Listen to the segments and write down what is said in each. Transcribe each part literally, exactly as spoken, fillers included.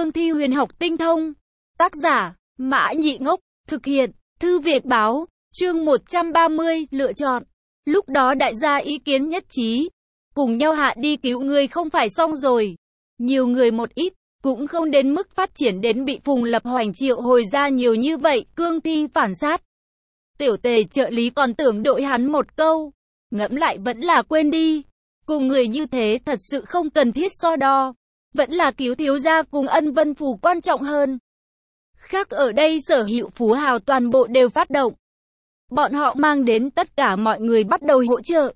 cương thi huyền học tinh thông. Tác giả, Mã Nhị Ngốc, thực hiện, Thư Việt Báo, chương một trăm ba mươi, lựa chọn. Lúc đó đại gia ý kiến nhất trí, cùng nhau hạ đi cứu người không phải xong rồi. Nhiều người một ít, cũng không đến mức phát triển đến bị Phùng Lập Hoành triệu hồi ra nhiều như vậy, cương thi phản sát. Tiểu Tề trợ lý còn tưởng đội hắn một câu, ngẫm lại vẫn là quên đi. Cùng người như thế thật sự không cần thiết so đo, vẫn là cứu thiếu gia cùng Ân Vân Phù quan trọng hơn. Khác ở đây sở hữu phú hào toàn bộ đều phát động. Bọn họ mang đến tất cả mọi người bắt đầu hỗ trợ.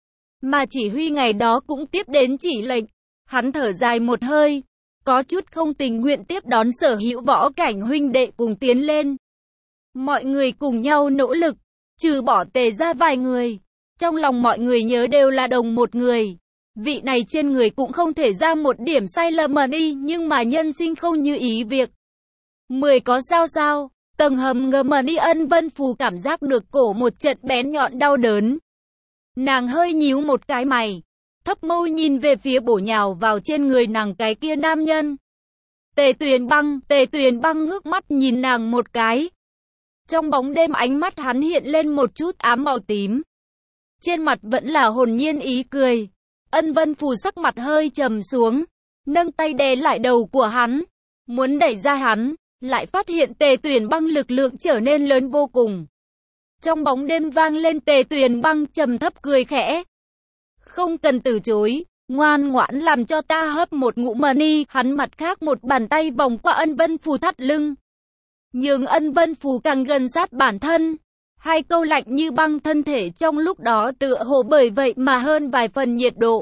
Mà chỉ huy ngày đó cũng tiếp đến chỉ lệnh. Hắn thở dài một hơi, có chút không tình nguyện tiếp đón sở hữu võ cảnh huynh đệ cùng tiến lên. Mọi người cùng nhau nỗ lực, trừ bỏ Tề ra vài người. Trong lòng mọi người nhớ đều là đồng một người. Vị này trên người cũng không thể ra một điểm sai lầm mà đi, nhưng mà nhân sinh không như ý việc. Mười có sao sao, tầng hầm ngầm mà đi. Ân Vân Phù cảm giác được cổ một trận bén nhọn đau đớn. Nàng hơi nhíu một cái mày, thấp mâu nhìn về phía bổ nhào vào trên người nàng cái kia nam nhân. Tề Tuyền Băng, Tề Tuyền Băng ngước mắt nhìn nàng một cái. Trong bóng đêm ánh mắt hắn hiện lên một chút ám màu tím. Trên mặt vẫn là hồn nhiên ý cười. Ân Vân Phù sắc mặt hơi trầm xuống, nâng tay đè lại đầu của hắn, muốn đẩy ra hắn, lại phát hiện Tề Tuyền Băng lực lượng trở nên lớn vô cùng. Trong bóng đêm vang lên Tề Tuyền Băng trầm thấp cười khẽ. Không cần từ chối, ngoan ngoãn làm cho ta hấp một ngụm mờ ni. Hắn mặt khác một bàn tay vòng qua Ân Vân Phù thắt lưng, nhường Ân Vân Phù càng gần sát bản thân. Hai câu lạnh như băng thân thể trong lúc đó tựa hồ bởi vậy mà hơn vài phần nhiệt độ.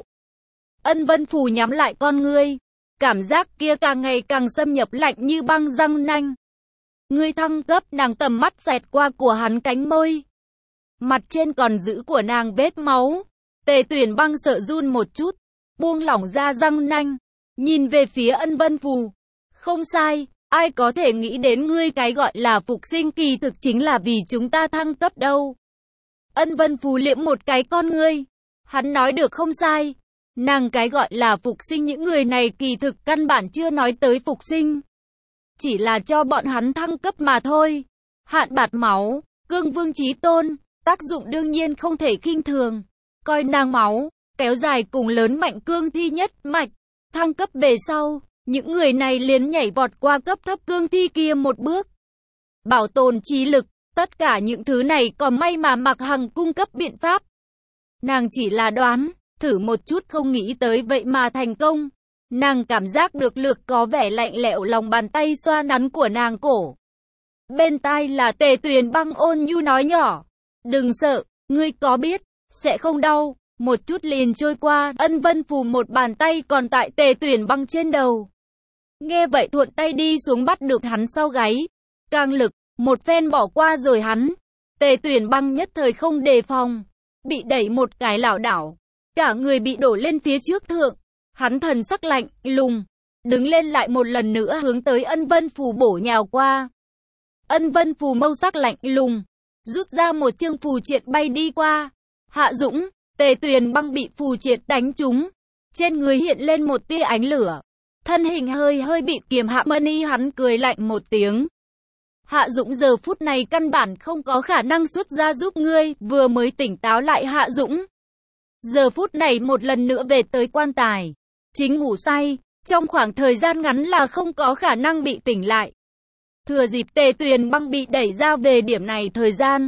Ân Vân Phù nhắm lại con ngươi, cảm giác kia càng ngày càng xâm nhập lạnh như băng răng nanh. Ngươi thăng cấp, nàng tầm mắt xẹt qua của hắn cánh môi. Mặt trên còn giữ của nàng vết máu. Tề Tuyền Băng sợ run một chút, buông lỏng ra răng nanh, nhìn về phía Ân Vân Phù. Không sai, ai có thể nghĩ đến ngươi cái gọi là phục sinh kỳ thực chính là vì chúng ta thăng cấp đâu. Ân Vân Phù liễm một cái con ngươi. Hắn nói được không sai. Nàng cái gọi là phục sinh những người này kỳ thực căn bản chưa nói tới phục sinh. Chỉ là cho bọn hắn thăng cấp mà thôi. Hạn bạt máu, cương vương chí tôn, tác dụng đương nhiên không thể khinh thường. Coi nàng máu, kéo dài cùng lớn mạnh cương thi nhất mạch. Thăng cấp về sau, những người này liền nhảy vọt qua cấp thấp cương thi kia một bước. Bảo tồn trí lực, tất cả những thứ này còn may mà Mạc Hằng cung cấp biện pháp. Nàng chỉ là đoán, thử một chút không nghĩ tới vậy mà thành công. Nàng cảm giác được lực có vẻ lạnh lẽo lòng bàn tay xoa nắn của nàng cổ. Bên tai là Tề Tuyền Băng ôn nhu nói nhỏ. Đừng sợ, ngươi có biết, sẽ không đau. Một chút liền trôi qua, Ân Vân Phù một bàn tay còn tại Tề Tuyền Băng trên đầu. Nghe vậy thuận tay đi xuống bắt được hắn sau gáy. Càng lực, một phen bỏ qua rồi hắn. Tề Tuyền Băng nhất thời không đề phòng, bị đẩy một cái lảo đảo. Cả người bị đổ lên phía trước thượng. Hắn thần sắc lạnh, lùng, đứng lên lại một lần nữa hướng tới Ân Vân Phù bổ nhào qua. Ân Vân Phù mâu sắc lạnh lùng, rút ra một chương phù triện bay đi qua. Hạ Dũng, Tề Tuyền Băng bị phù triện đánh trúng. Trên người hiện lên một tia ánh lửa. Thân hình hơi hơi bị kiềm hạ mani, hắn cười lạnh một tiếng. Hạ Dũng giờ phút này căn bản không có khả năng xuất ra giúp ngươi, vừa mới tỉnh táo lại Hạ Dũng. Giờ phút này một lần nữa về tới quan tài. Chính ngủ say, trong khoảng thời gian ngắn là không có khả năng bị tỉnh lại. Thừa dịp Tề Tuyền Băng bị đẩy ra về điểm này thời gian,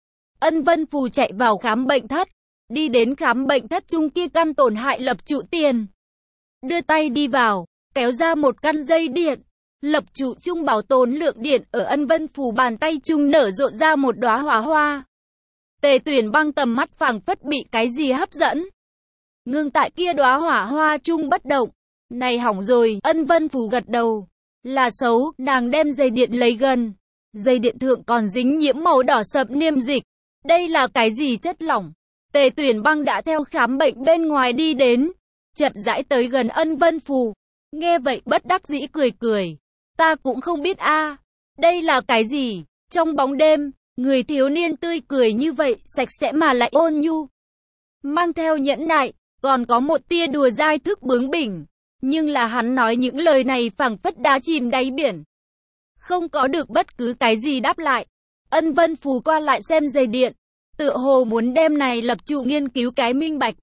Ân Vân Phù chạy vào khám bệnh thất. Đi đến khám bệnh thất chung kia căn tổn hại lập trụ tiền. Đưa tay đi vào, kéo ra một căn dây điện. Lập trụ chung bảo tồn lượng điện ở Ân Vân Phù bàn tay chung nở rộ ra một đóa hỏa hoa. Tề Tuyền Băng tầm mắt phảng phất bị cái gì hấp dẫn. Ngưng tại kia đóa hỏa hoa chung bất động. Này hỏng rồi, Ân Vân Phù gật đầu. Là xấu, nàng đem dây điện lấy gần. Dây điện thượng còn dính nhiễm màu đỏ sậm niêm dịch. Đây là cái gì chất lỏng? Tề Tuyền Băng đã theo khám bệnh bên ngoài đi đến, chậm rãi tới gần Ân Vân Phù. Nghe vậy bất đắc dĩ cười cười. Ta cũng không biết a, đây là cái gì? Trong bóng đêm, người thiếu niên tươi cười như vậy, sạch sẽ mà lại ôn nhu, mang theo nhẫn nại, còn có một tia đùa dai thức bướng bỉnh. Nhưng là hắn nói những lời này phảng phất đá chìm đáy biển. Không có được bất cứ cái gì đáp lại. Ân Vân Phù qua lại xem dây điện, tựa hồ muốn đem này lập trụ nghiên cứu cái minh bạch.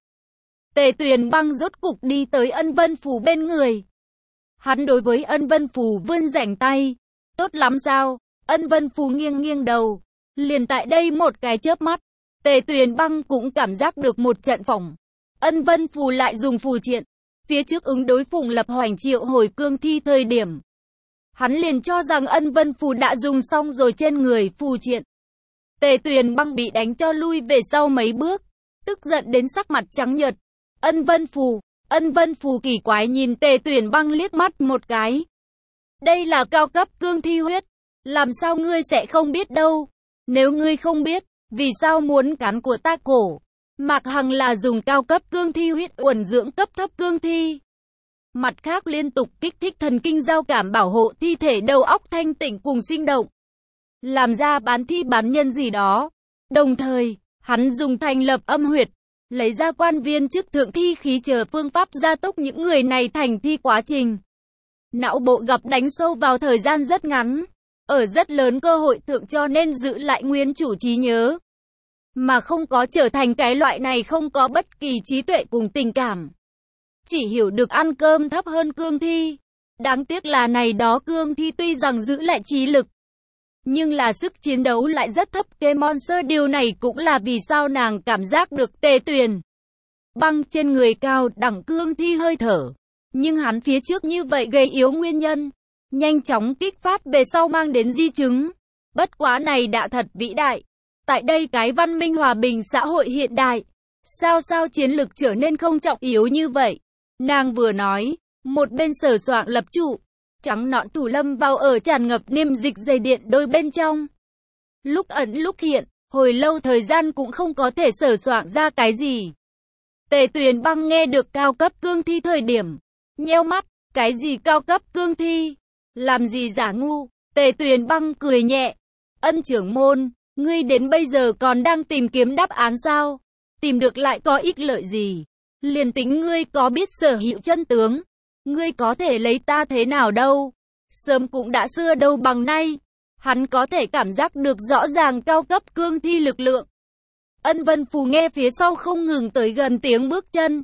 Tề Tuyền Băng rốt cục đi tới Ân Vân Phù bên người. Hắn đối với Ân Vân Phù vươn rảnh tay. Tốt lắm sao? Ân Vân Phù nghiêng nghiêng đầu. Liền tại đây một cái chớp mắt, Tề Tuyền Băng cũng cảm giác được một trận phỏng. Ân Vân Phù lại dùng phù triện. Phía trước ứng đối Phùng Lập Hoành triệu hồi cương thi thời điểm, hắn liền cho rằng Ân Vân Phù đã dùng xong rồi trên người phù triện. Tề Tuyền Băng bị đánh cho lui về sau mấy bước, tức giận đến sắc mặt trắng nhợt. Ân Vân Phù, Ân Vân Phù kỳ quái nhìn Tề Tuyền Băng liếc mắt một cái. Đây là cao cấp cương thi huyết, làm sao ngươi sẽ không biết đâu? Nếu ngươi không biết, vì sao muốn cắn của ta cổ? Mạc Hằng là dùng cao cấp cương thi huyết uẩn dưỡng cấp thấp cương thi. Mặt khác liên tục kích thích thần kinh giao cảm bảo hộ thi thể đầu óc thanh tỉnh cùng sinh động. Làm ra bán thi bán nhân gì đó. Đồng thời, hắn dùng thành lập âm huyệt, lấy ra quan viên chức thượng thi khí chờ phương pháp gia tốc những người này thành thi quá trình. Não bộ gặp đánh sâu vào thời gian rất ngắn, ở rất lớn cơ hội thượng cho nên giữ lại nguyên chủ trí nhớ. Mà không có trở thành cái loại này không có bất kỳ trí tuệ cùng tình cảm. Chỉ hiểu được ăn cơm thấp hơn cương thi. Đáng tiếc là này đó cương thi tuy rằng giữ lại trí lực, nhưng là sức chiến đấu lại rất thấp. Cái monster điều này cũng là vì sao nàng cảm giác được Tề Tuyền Băng trên người cao đẳng cương thi hơi thở. Nhưng hắn phía trước như vậy gây yếu nguyên nhân, nhanh chóng kích phát về sau mang đến di chứng. Bất quá này đã thật vĩ đại. Tại đây cái văn minh hòa bình xã hội hiện đại, sao sao chiến lực trở nên không trọng yếu như vậy? Nàng vừa nói, một bên sờ soạng lập trụ, trắng nõn thủ lâm vào ở tràn ngập niêm dịch dây điện đôi bên trong. Lúc ẩn lúc hiện, hồi lâu thời gian cũng không có thể sờ soạng ra cái gì. Tề Tuyền Băng nghe được cao cấp cương thi thời điểm, nheo mắt, cái gì cao cấp cương thi? Làm gì giả ngu? Tề Tuyền Băng cười nhẹ. Ân trưởng môn, ngươi đến bây giờ còn đang tìm kiếm đáp án sao? Tìm được lại có ích lợi gì? Liền tính ngươi có biết sở hữu chân tướng, ngươi có thể lấy ta thế nào đâu? Sớm cũng đã xưa đâu bằng nay. Hắn có thể cảm giác được rõ ràng cao cấp cương thi lực lượng. Ân Vân Phù nghe phía sau không ngừng tới gần tiếng bước chân.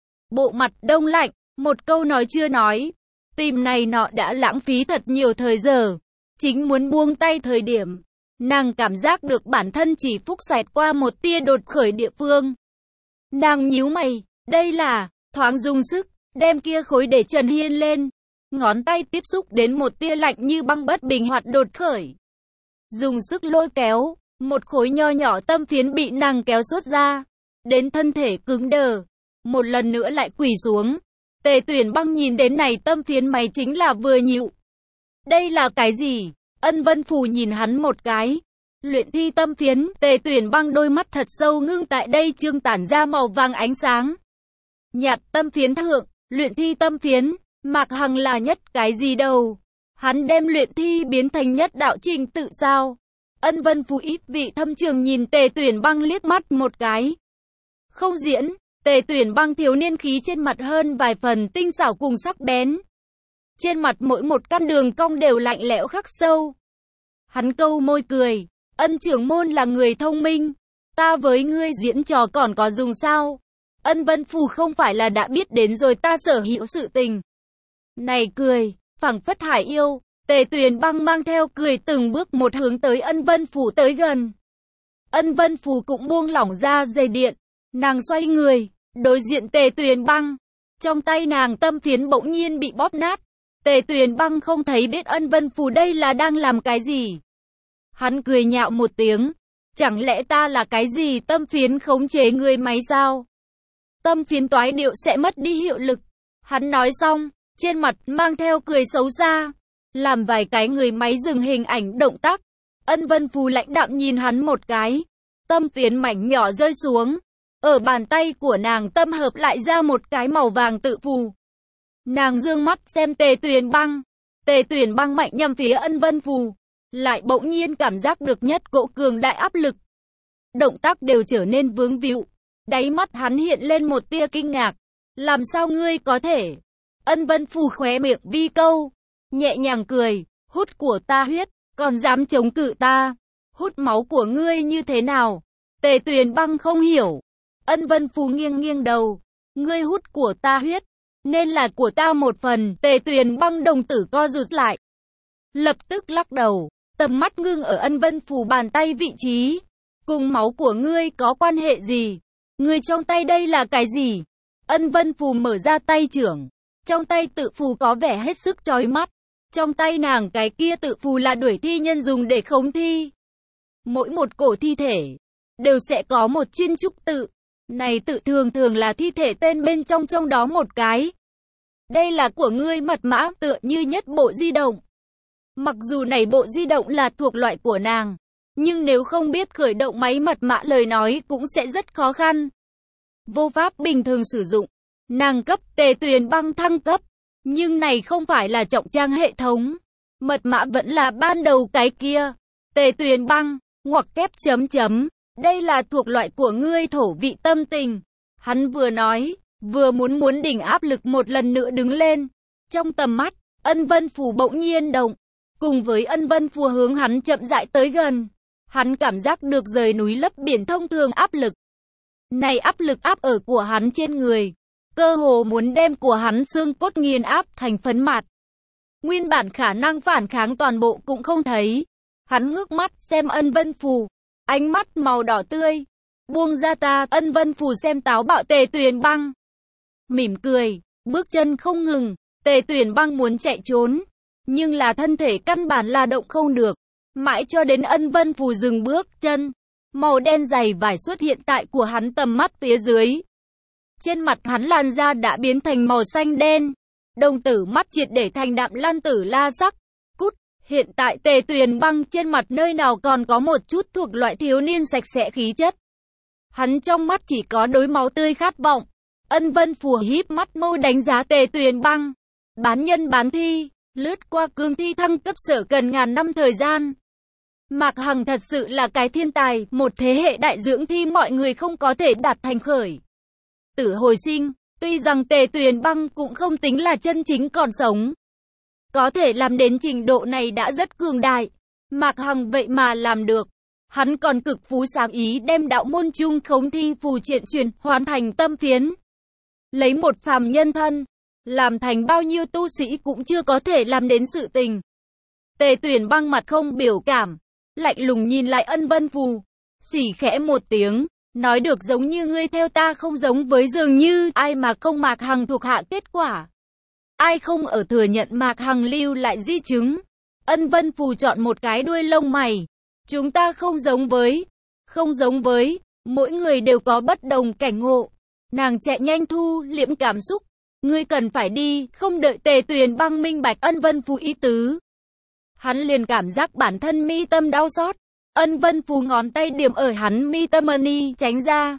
Bộ mặt đông lạnh, một câu nói chưa nói. Tìm này nọ đã lãng phí thật nhiều thời giờ. Chính muốn buông tay thời điểm, nàng cảm giác được bản thân chỉ phúc xẹt qua một tia đột khởi địa phương. Nàng nhíu mày, đây là, thoáng dùng sức, đem kia khối để Trần Hiên lên. Ngón tay tiếp xúc đến một tia lạnh như băng bất bình hoạt đột khởi. Dùng sức lôi kéo, một khối nho nhỏ tâm phiến bị nàng kéo xuất ra. Đến thân thể cứng đờ, một lần nữa lại quỳ xuống. Tề Tuyền Băng nhìn đến này tâm phiến mày chính là vừa nhịu. Đây là cái gì? Ân Vân Phù nhìn hắn một cái. Luyện thi tâm phiến. Tề Tuyền Băng đôi mắt thật sâu ngưng tại đây trương tản ra màu vàng ánh sáng. Nhạt tâm phiến thượng, luyện thi tâm phiến. Mạc Hằng là nhất cái gì đâu? Hắn đem luyện thi biến thành nhất đạo trình tự sao? Ân Vân Phù ít vị thâm trường nhìn Tề Tuyền Băng liếc mắt một cái. Không diễn. Tề Tuyền Băng thiếu niên khí trên mặt hơn vài phần tinh xảo cùng sắc bén. Trên mặt mỗi một căn đường cong đều lạnh lẽo khắc sâu. Hắn câu môi cười. Ân trưởng môn là người thông minh. Ta với ngươi diễn trò còn có dùng sao? Ân Vân Phù không phải là đã biết đến rồi ta sở hữu sự tình. Này cười, phảng phất hải yêu. Tề Tuyền Băng mang theo cười từng bước một hướng tới Ân Vân Phù tới gần. Ân Vân Phù cũng buông lỏng ra dây điện. Nàng xoay người, đối diện Tề Tuyền Băng. Trong tay nàng tâm phiến bỗng nhiên bị bóp nát. Tề Tuyền Băng không thấy biết Ân Vân Phù đây là đang làm cái gì. Hắn cười nhạo một tiếng. Chẳng lẽ ta là cái gì tâm phiến khống chế người máy sao? Tâm phiến toái điệu sẽ mất đi hiệu lực. Hắn nói xong, trên mặt mang theo cười xấu xa. Làm vài cái người máy dừng hình ảnh động tác. Ân Vân Phù lãnh đạm nhìn hắn một cái. Tâm phiến mảnh nhỏ rơi xuống. Ở bàn tay của nàng tâm hợp lại ra một cái màu vàng tự phù. Nàng dương mắt xem Tề Tuyền Băng. Tề Tuyền Băng mạnh nhằm phía Ân Vân Phù. Lại bỗng nhiên cảm giác được nhất cỗ cường đại áp lực. Động tác đều trở nên vướng víu. Đáy mắt hắn hiện lên một tia kinh ngạc. Làm sao ngươi có thể? Ân Vân Phù khóe miệng vi câu, nhẹ nhàng cười, hút của ta huyết, còn dám chống cự ta, hút máu của ngươi như thế nào? Tề Tuyền Băng không hiểu. Ân Vân Phù nghiêng nghiêng đầu, ngươi hút của ta huyết, nên là của ta một phần. Tề Tuyền Băng đồng tử co rụt lại, lập tức lắc đầu, tầm mắt ngưng ở Ân Vân Phù bàn tay vị trí. Cùng máu của ngươi có quan hệ gì? Ngươi trong tay đây là cái gì? Ân Vân Phù mở ra tay trưởng, trong tay tự phù có vẻ hết sức chói mắt. Trong tay nàng cái kia tự phù là đuổi thi nhân dùng để khống thi. Mỗi một cổ thi thể đều sẽ có một chuyên trúc tự. Này tự thường thường là thi thể tên bên trong trong đó một cái. Đây là của ngươi mật mã, tựa như nhất bộ di động. Mặc dù này bộ di động là thuộc loại của nàng, nhưng nếu không biết khởi động máy mật mã lời nói cũng sẽ rất khó khăn. Vô pháp bình thường sử dụng. Nàng cấp Tề Tuyền Băng thăng cấp, nhưng này không phải là trọng trang hệ thống. Mật mã vẫn là ban đầu cái kia. Tề Tuyền Băng, ngoặc kép chấm chấm, đây là thuộc loại của ngươi thổ vị tâm tình. Hắn vừa nói, vừa muốn muốn đỉnh áp lực một lần nữa đứng lên. Trong tầm mắt, Ân Vân Phù bỗng nhiên động, cùng với Ân Vân Phù hướng hắn chậm rãi tới gần. Hắn cảm giác được rời núi lấp biển thông thường áp lực. Này áp lực áp ở của hắn trên người, cơ hồ muốn đem của hắn xương cốt nghiền áp thành phấn mạt. Nguyên bản khả năng phản kháng toàn bộ cũng không thấy. Hắn ngước mắt xem Ân Vân Phù, ánh mắt màu đỏ tươi. Buông ra ta. Ân Vân Phù xem táo bạo Tề Tuyền Băng, mỉm cười, bước chân không ngừng. Tề Tuyền Băng muốn chạy trốn, nhưng là thân thể căn bản là động không được. Mãi cho đến Ân Vân Phù dừng bước chân, màu đen dày vải xuất hiện tại của hắn tầm mắt phía dưới. Trên mặt hắn làn da đã biến thành màu xanh đen, đồng tử mắt triệt để thành đạm lan tử la sắc. Cút, hiện tại Tề Tuyền Băng trên mặt nơi nào còn có một chút thuộc loại thiếu niên sạch sẽ khí chất. Hắn trong mắt chỉ có đối máu tươi khát vọng. Ân Vân Phù híp mắt mâu đánh giá Tề Tuyền Băng. Bán nhân bán thi, lướt qua cương thi thăng cấp sở cần ngàn năm thời gian. Mạc Hằng thật sự là cái thiên tài, một thế hệ đại dưỡng thi mọi người không có thể đạt thành khởi tử hồi sinh. Tuy rằng Tề Tuyền Băng cũng không tính là chân chính còn sống, có thể làm đến trình độ này đã rất cường đại. Mạc Hằng vậy mà làm được. Hắn còn cực phú sáng ý đem đạo môn chung khống thi phù triện truyền hoàn thành tâm phiến. Lấy một phàm nhân thân, làm thành bao nhiêu tu sĩ cũng chưa có thể làm đến sự tình. Tề Tuyền Băng mặt không biểu cảm, lạnh lùng nhìn lại Ân Vân Phù, xỉ khẽ một tiếng, nói được giống như ngươi theo ta không giống với dường như ai mà không Mạc Hằng thuộc hạ kết quả. Ai không ở thừa nhận Mạc Hằng lưu lại di chứng. Ân Vân Phù chọn một cái đuôi lông mày. Chúng ta không giống với, không giống với, mỗi người đều có bất đồng cảnh ngộ. Nàng chạy nhanh thu liễm cảm xúc. Ngươi cần phải đi, không đợi Tề Tuyền Băng minh bạch Ân Vân Phù ý tứ. Hắn liền cảm giác bản thân mi tâm đau xót. Ân Vân Phù ngón tay điểm ở hắn mi tâm ni tránh ra.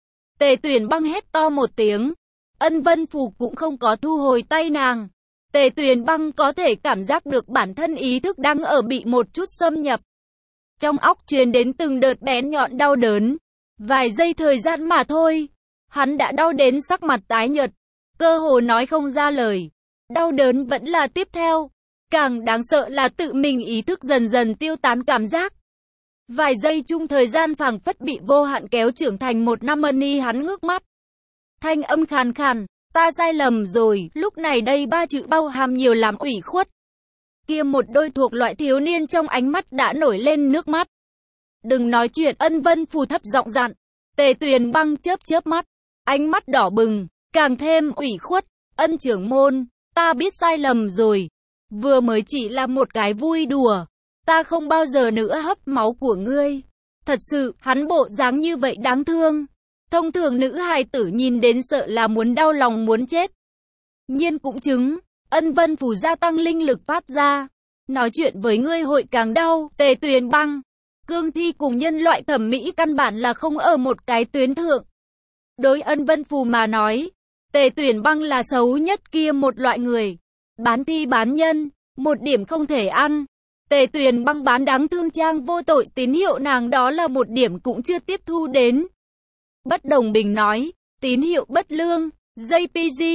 Tề Tuyền Băng hét to một tiếng. Ân Vân Phù cũng không có thu hồi tay nàng. Tề Tuyền Băng có thể cảm giác được bản thân ý thức đang ở bị một chút xâm nhập. Trong óc truyền đến từng đợt bén nhọn đau đớn. Vài giây thời gian mà thôi, hắn đã đau đến sắc mặt tái nhợt, cơ hồ nói không ra lời. Đau đớn vẫn là tiếp theo. Càng đáng sợ là tự mình ý thức dần dần tiêu tán cảm giác. Vài giây chung thời gian phảng phất bị vô hạn kéo trưởng thành một năm ni. Hắn ngước mắt. Thanh âm khàn khàn, ta sai lầm rồi. Lúc này đây ba chữ bao hàm nhiều làm ủy khuất. Kia một đôi thuộc loại thiếu niên trong ánh mắt đã nổi lên nước mắt. Đừng nói chuyện. Ân Vân Phù thấp giọng dặn. Tề Tuyền Băng chớp chớp mắt, ánh mắt đỏ bừng, càng thêm ủy khuất. Ân trưởng môn, ta biết sai lầm rồi. Vừa mới chỉ là một cái vui đùa. Ta không bao giờ nữa hấp máu của ngươi. Thật sự, hắn bộ dáng như vậy đáng thương. Thông thường nữ hài tử nhìn đến sợ là muốn đau lòng muốn chết. Nhiên cũng chứng, Ân Vân Phù gia tăng linh lực phát ra. Nói chuyện với ngươi hội càng đau. Tề Tuyền Băng, cương thi cùng nhân loại thẩm mỹ căn bản là không ở một cái tuyến thượng. Đối Ân Vân Phù mà nói, Tề Tuyền Băng là xấu nhất kia một loại người. Bán thi bán nhân, một điểm không thể ăn. Tề Tuyền Băng bán đáng thương trang vô tội tín hiệu nàng đó là một điểm cũng chưa tiếp thu đến. Bất Đồng Bình nói, tín hiệu bất lương, gi pê giê,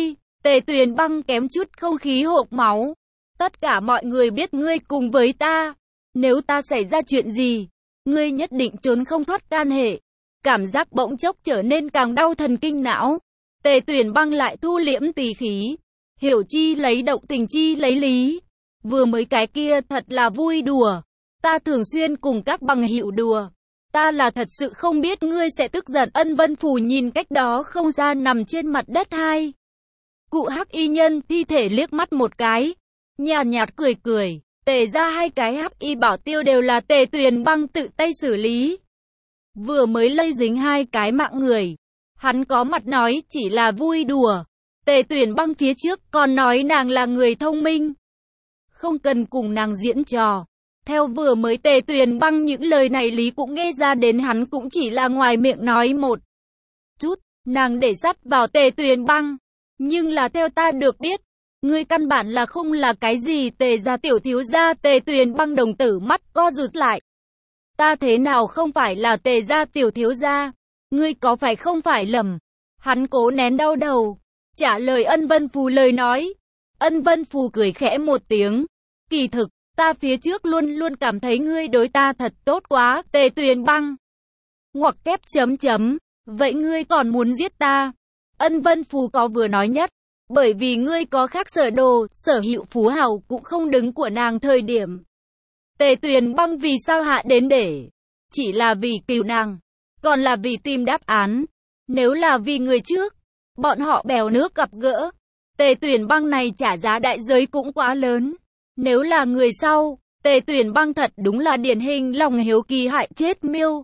Tề Tuyền Băng kém chút không khí hộc máu. Tất cả mọi người biết ngươi cùng với ta. Nếu ta xảy ra chuyện gì, ngươi nhất định trốn không thoát can hệ. Cảm giác bỗng chốc trở nên càng đau thần kinh não. Tề Tuyền Băng lại thu liễm tỳ khí. Hiểu chi lấy động, tình chi lấy lý. Vừa mới cái kia thật là vui đùa. Ta thường xuyên cùng các bằng hữu đùa. Ta là thật sự không biết ngươi sẽ tức giận. Ân Vân Phù nhìn cách đó không xa nằm trên mặt đất hai. Cụ hắc y nhân thi thể liếc mắt một cái. Nhàn nhạt cười cười. Tề ra hai cái hắc y bảo tiêu đều là Tề Tuyền Băng tự tay xử lý. Vừa mới lây dính hai cái mạng người. Hắn có mặt nói chỉ là vui đùa. Tề Tuyền Băng phía trước còn nói nàng là người thông minh. Không cần cùng nàng diễn trò. Theo vừa mới Tề Tuyền Băng những lời này Lý cũng nghe ra đến hắn cũng chỉ là ngoài miệng nói một chút. Nàng để sắt vào Tề Tuyền Băng. Nhưng là theo ta được biết, ngươi căn bản là không là cái gì. Tề gia tiểu thiếu gia. Tề Tuyền Băng đồng tử mắt co rụt lại. Ta thế nào không phải là Tề gia tiểu thiếu gia? Ngươi có phải không phải lầm? Hắn cố nén đau đầu, trả lời Ân Vân Phù lời nói. Ân Vân Phù cười khẽ một tiếng. Kỳ thực, ta phía trước luôn luôn cảm thấy ngươi đối ta thật tốt quá. Tề Tuyền Băng. Ngoặc kép chấm chấm. Vậy ngươi còn muốn giết ta? Ân Vân Phù có vừa nói nhất. Bởi vì ngươi có khác sở đồ, sở hữu phú hào cũng không đứng của nàng thời điểm. Tề Tuyền Băng vì sao hạ đến để? Chỉ là vì cứu nàng. Còn là vì tìm đáp án. Nếu là vì người trước, bọn họ bèo nước gặp gỡ. Tề Tuyền Băng này trả giá đại giới cũng quá lớn. Nếu là người sau, Tề Tuyền Băng thật đúng là điển hình lòng hiếu kỳ hại chết miêu.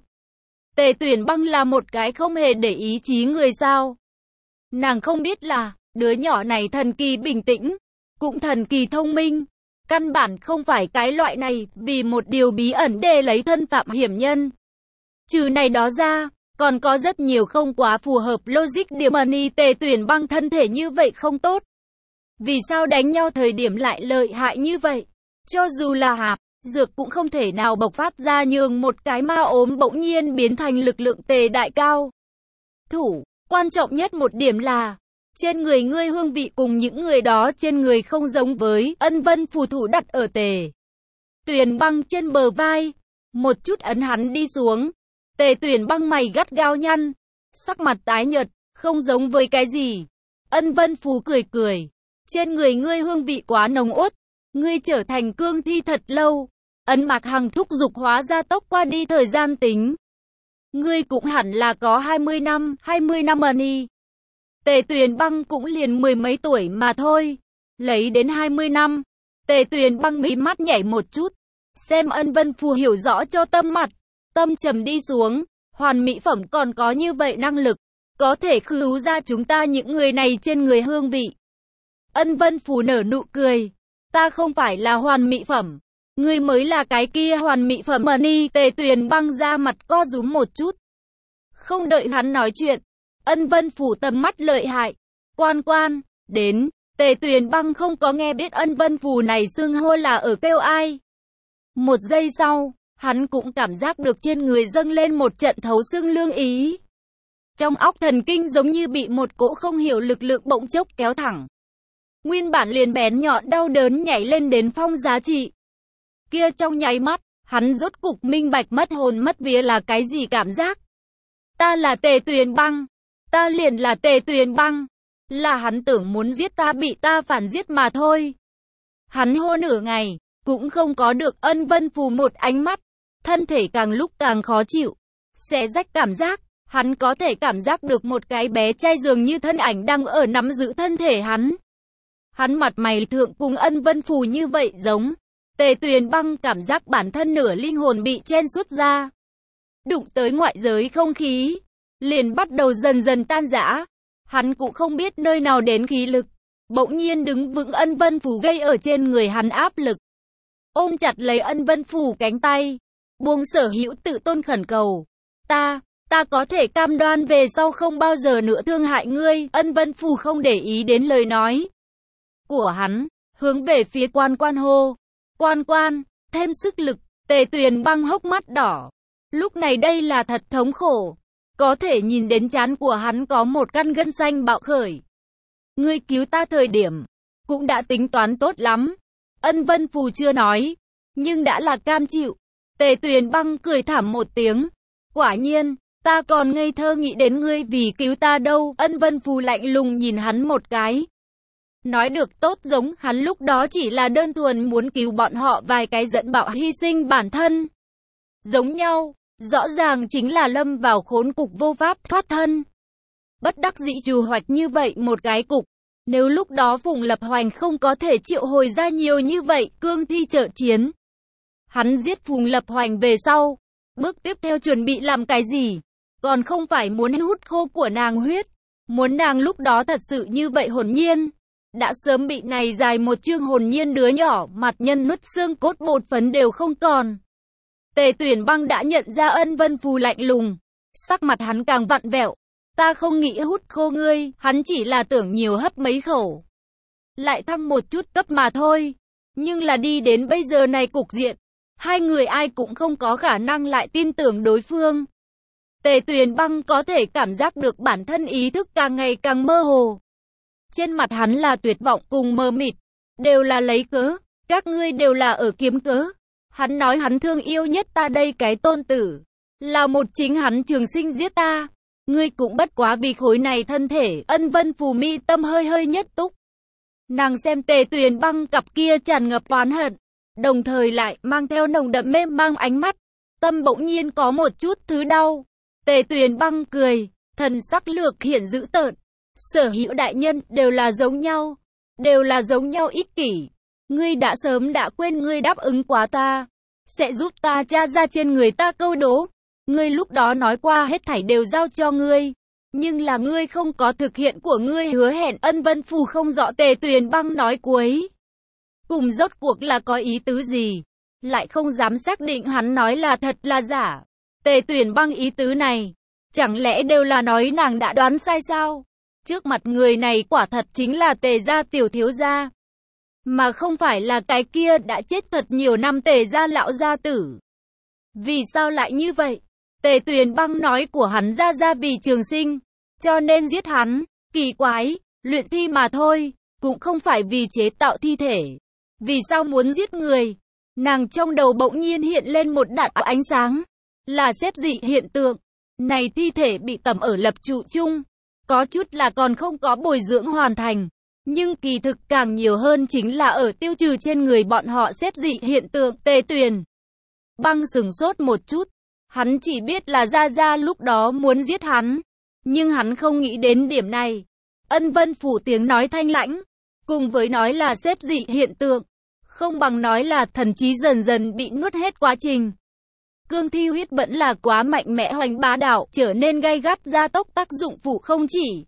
Tề Tuyền Băng là một cái không hề để ý chí người sao. Nàng không biết là, đứa nhỏ này thần kỳ bình tĩnh, cũng thần kỳ thông minh. Căn bản không phải cái loại này, vì một điều bí ẩn để lấy thân phạm hiểm nhân. Trừ này đó ra, còn có rất nhiều không quá phù hợp logic điểm ẩn. Tề Tuyền Băng thân thể như vậy không tốt. Vì sao đánh nhau thời điểm lại lợi hại như vậy? Cho dù là hạp, dược cũng không thể nào bộc phát ra nhường một cái ma ốm bỗng nhiên biến thành lực lượng Tề đại cao thủ. Quan trọng nhất một điểm là, trên người ngươi hương vị cùng những người đó trên người không giống với. Ân Vân Phù thủ đặt ở Tề Tuyền Băng trên bờ vai, một chút ấn hắn đi xuống. Tề Tuyền Băng mày gắt gao nhăn, sắc mặt tái nhợt, không giống với cái gì. Ân Vân Phù cười cười, trên người ngươi hương vị quá nồng uất, ngươi trở thành cương thi thật lâu. Ân Mạc Hằng thúc giục hóa ra tốc qua đi thời gian tính. Ngươi cũng hẳn là có hai mươi năm, hai mươi năm ẩn. Tề Tuyền Băng cũng liền mười mấy tuổi mà thôi. Lấy đến hai mươi năm. Tề Tuyền Băng mí mắt nhảy một chút. Xem Ân Vân Phù hiểu rõ cho tâm mặt. Tâm trầm đi xuống. Hoàn mỹ phẩm còn có như vậy năng lực. Có thể khứu ra chúng ta những người này trên người hương vị. Ân Vân Phù nở nụ cười. Ta không phải là hoàn mỹ phẩm. Ngươi mới là cái kia hoàn mỹ phẩm ẩn. Tề Tuyền Băng ra mặt co rúm một chút. Không đợi hắn nói chuyện. Ân Vân Phù tầm mắt lợi hại. Quan quan, đến. Tề Tuyền Băng không có nghe biết Ân Vân Phù này xưng hô là ở kêu ai. Một giây sau, hắn cũng cảm giác được trên người dâng lên một trận thấu xương lương ý. Trong óc thần kinh giống như bị một cỗ không hiểu lực lượng bỗng chốc kéo thẳng. Nguyên bản liền bén nhọn đau đớn nhảy lên đến phong giá trị. Kia trong nháy mắt, hắn rốt cục minh bạch mất hồn mất vía là cái gì cảm giác. Ta là Tề Tuyền Băng. Ta liền là Tề Tuyền Băng. Là hắn tưởng muốn giết ta bị ta phản giết mà thôi. Hắn hô nửa ngày, cũng không có được Ân Vân Phù một ánh mắt. Thân thể càng lúc càng khó chịu. Xé rách cảm giác, hắn có thể cảm giác được một cái bé trai dường như thân ảnh đang ở nắm giữ thân thể hắn. Hắn mặt mày thượng cùng Ân Vân Phù như vậy giống. Tề Tuyền Băng cảm giác bản thân nửa linh hồn bị chen xuất ra. Đụng tới ngoại giới không khí, liền bắt đầu dần dần tan rã. Hắn cũng không biết nơi nào đến khí lực. Bỗng nhiên đứng vững Ân Vân Phù gây ở trên người hắn áp lực. Ôm chặt lấy Ân Vân Phù cánh tay. Buông sở hữu tự tôn khẩn cầu. Ta, ta có thể cam đoan về sau không bao giờ nữa thương hại ngươi. Ân Vân Phù không để ý đến lời nói của hắn, hướng về phía quan quan hô. Quan quan, thêm sức lực. Tề Tuyền Băng hốc mắt đỏ. Lúc này đây là thật thống khổ. Có thể nhìn đến trán của hắn có một căn gân xanh bạo khởi. ngươi cứu ta thời điểm, cũng đã tính toán tốt lắm. Ân Vân Phù chưa nói, nhưng đã là cam chịu. Tề Tuyền Băng cười thảm một tiếng. Quả nhiên, ta còn ngây thơ nghĩ đến ngươi vì cứu ta đâu. Ân Vân Phù lạnh lùng nhìn hắn một cái. Nói được tốt giống hắn lúc đó chỉ là đơn thuần muốn cứu bọn họ vài cái dẫn bạo hy sinh bản thân. Giống nhau, rõ ràng chính là lâm vào khốn cục vô pháp thoát thân. Bất đắc dĩ trù hoạch như vậy một cái cục. Nếu lúc đó Phùng Lập Hoành không có thể triệu hồi ra nhiều như vậy, cương thi trợ chiến. Hắn giết Phùng Lập Hoành về sau. Bước tiếp theo chuẩn bị làm cái gì? Còn không phải muốn hút khô của nàng huyết. Muốn nàng lúc đó thật sự như vậy hồn nhiên. Đã sớm bị này dài một chương hồn nhiên đứa nhỏ, mặt nhân nuốt xương cốt bột phấn đều không còn. Tề Tuyền Băng đã nhận ra Ân Vân Phù lạnh lùng. Sắc mặt hắn càng vặn vẹo. Ta không nghĩ hút khô ngươi, hắn chỉ là tưởng nhiều hấp mấy khẩu. Lại thăng một chút cấp mà thôi. Nhưng là đi đến bây giờ này cục diện. Hai người ai cũng không có khả năng lại tin tưởng đối phương. Tề Tuyền Băng có thể cảm giác được bản thân ý thức càng ngày càng mơ hồ. Trên mặt hắn là tuyệt vọng cùng mờ mịt. Đều là lấy cớ. Các ngươi đều là ở kiếm cớ. Hắn nói hắn thương yêu nhất ta đây cái tôn tử. Là một chính hắn trường sinh giết ta. Ngươi cũng bất quá vì khối này thân thể. Ân Vân Phù mi tâm hơi hơi nhất túc. Nàng xem Tề Tuyền Băng cặp kia tràn ngập oán hận. Đồng thời lại mang theo nồng đậm mê mang ánh mắt. Tâm bỗng nhiên có một chút thứ đau. Tề Tuyền Băng cười. Thần sắc lược hiện dữ tợn. Sở hữu đại nhân đều là giống nhau. Đều là giống nhau ích kỷ. Ngươi đã sớm đã quên ngươi đáp ứng quá ta. Sẽ giúp ta tra ra trên người ta câu đố. Ngươi lúc đó nói qua hết thảy đều giao cho ngươi. Nhưng là ngươi không có thực hiện của ngươi hứa hẹn. Ân Vân Phù không rõ Tề Tuyền Băng nói cuối cùng rốt cuộc là có ý tứ gì. Lại không dám xác định hắn nói là thật là giả. Tề Tuyền Băng ý tứ này. Chẳng lẽ đều là nói nàng đã đoán sai sao? Trước mặt người này quả thật chính là Tề gia tiểu thiếu gia. Mà không phải là cái kia đã chết thật nhiều năm Tề gia lão gia tử. Vì sao lại như vậy? Tề Tuyền Băng nói của hắn ra ra vì trường sinh, cho nên giết hắn. Kỳ quái, luyện thi mà thôi, cũng không phải vì chế tạo thi thể. Vì sao muốn giết người? Nàng trong đầu bỗng nhiên hiện lên một đạo ánh sáng. Là xếp dị hiện tượng. Này thi thể bị tẩm ở lập trụ chung. Có chút là còn không có bồi dưỡng hoàn thành. Nhưng kỳ thực càng nhiều hơn chính là ở tiêu trừ trên người bọn họ xếp dị hiện tượng. Tề Tuyền Băng sửng sốt một chút. Hắn chỉ biết là Gia Gia lúc đó muốn giết hắn. Nhưng hắn không nghĩ đến điểm này. Ân Vân Phù tiếng nói thanh lãnh. Cùng với nói là xếp dị hiện tượng. Không bằng nói là thần trí dần dần bị nuốt hết quá trình. Cương thi huyết vẫn là quá mạnh mẽ hoành bá đạo, trở nên gay gắt gia tốc tác dụng phụ không chỉ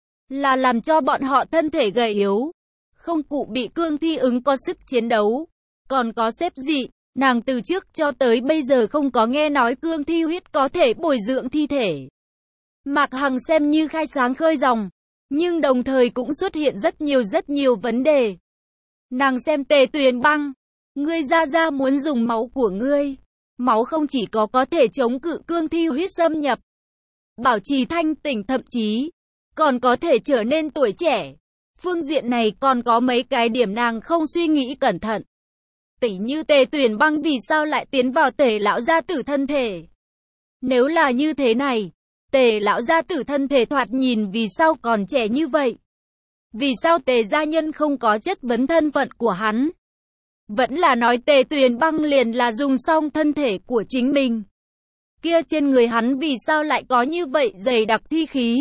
là làm cho bọn họ thân thể gầy yếu. Không cụ bị cương thi ứng có sức chiến đấu. Còn có xếp dị. Nàng từ trước cho tới bây giờ không có nghe nói cương thi huyết có thể bồi dưỡng thi thể. Mạc Hằng xem như khai sáng khơi dòng. Nhưng đồng thời cũng xuất hiện rất nhiều rất nhiều vấn đề. Nàng xem Tề Tuyền Băng. Ngươi Gia Gia muốn dùng máu của ngươi. Máu không chỉ có có thể chống cự cương thi huyết xâm nhập. Bảo trì thanh tỉnh thậm chí. Còn có thể trở nên tuổi trẻ. Phương diện này còn có mấy cái điểm nàng không suy nghĩ cẩn thận. Tỉ như Tề Tuyền Băng vì sao lại tiến vào Tề lão gia tử thân thể. Nếu là như thế này. Tề lão gia tử thân thể thoạt nhìn vì sao còn trẻ như vậy. Vì sao Tề gia nhân không có chất vấn thân phận của hắn. Vẫn là nói Tề Tuyền Băng liền là dùng xong thân thể của chính mình. Kia trên người hắn vì sao lại có như vậy dày đặc thi khí.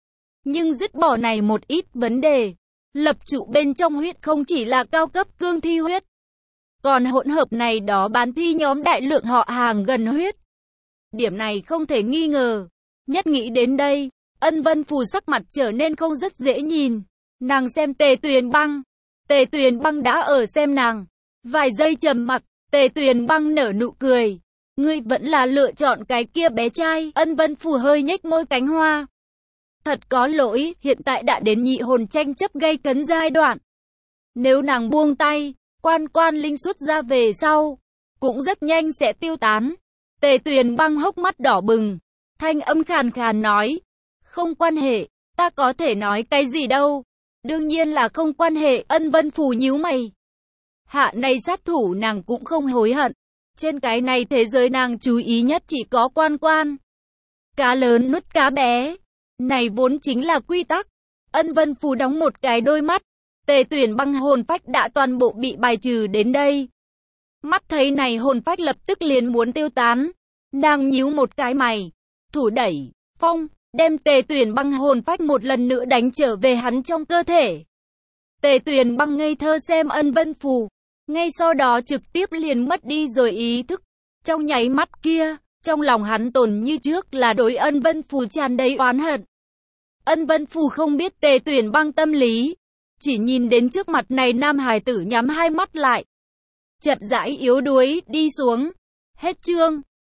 Nhưng dứt bỏ này một ít vấn đề. Lập trụ bên trong huyết không chỉ là cao cấp cương thi huyết. Còn hỗn hợp này đó bán thi nhóm đại lượng họ hàng gần huyết. Điểm này không thể nghi ngờ. Nhất nghĩ đến đây, Ân Vân Phù sắc mặt trở nên không rất dễ nhìn. Nàng xem Tề Tuyền Băng. Tề Tuyền Băng đã ở xem nàng. Vài giây trầm mặc, Tề Tuyền Băng nở nụ cười. Ngươi vẫn là lựa chọn cái kia bé trai. Ân Vân Phù hơi nhếch môi cánh hoa. Thật có lỗi, hiện tại đã đến nhị hồn tranh chấp gây cấn giai đoạn. Nếu nàng buông tay, quan quan linh xuất ra về sau, cũng rất nhanh sẽ tiêu tán. Tề Tuyền Băng hốc mắt đỏ bừng. Thanh âm khàn khàn nói. Không quan hệ, ta có thể nói cái gì đâu. Đương nhiên là không quan hệ, Ân Vân Phù nhíu mày. Hạ này sát thủ nàng cũng không hối hận. Trên cái này thế giới nàng chú ý nhất chỉ có Quan Quan. Cá lớn nuốt cá bé. Này vốn chính là quy tắc. Ân Vân Phù đóng một cái đôi mắt. Tề Tuyển băng hồn phách đã toàn bộ bị bài trừ đến đây. Mắt thấy này hồn phách lập tức liền muốn tiêu tán. Nàng nhíu một cái mày. Thủ đẩy, phong, đem Tề Tuyển băng hồn phách một lần nữa đánh trở về hắn trong cơ thể. Tề Tuyển băng ngây thơ xem Ân Vân Phù. Ngay sau đó trực tiếp liền mất đi rồi ý thức. Trong nháy mắt kia, trong lòng hắn tồn như trước là đối Ân Vân Phù tràn đầy oán hận. Ân Vân Phù không biết Tề Tuyển băng tâm lý. Chỉ nhìn đến trước mặt này nam hài tử nhắm hai mắt lại. Chậm rãi yếu đuối, đi xuống. Hết chương.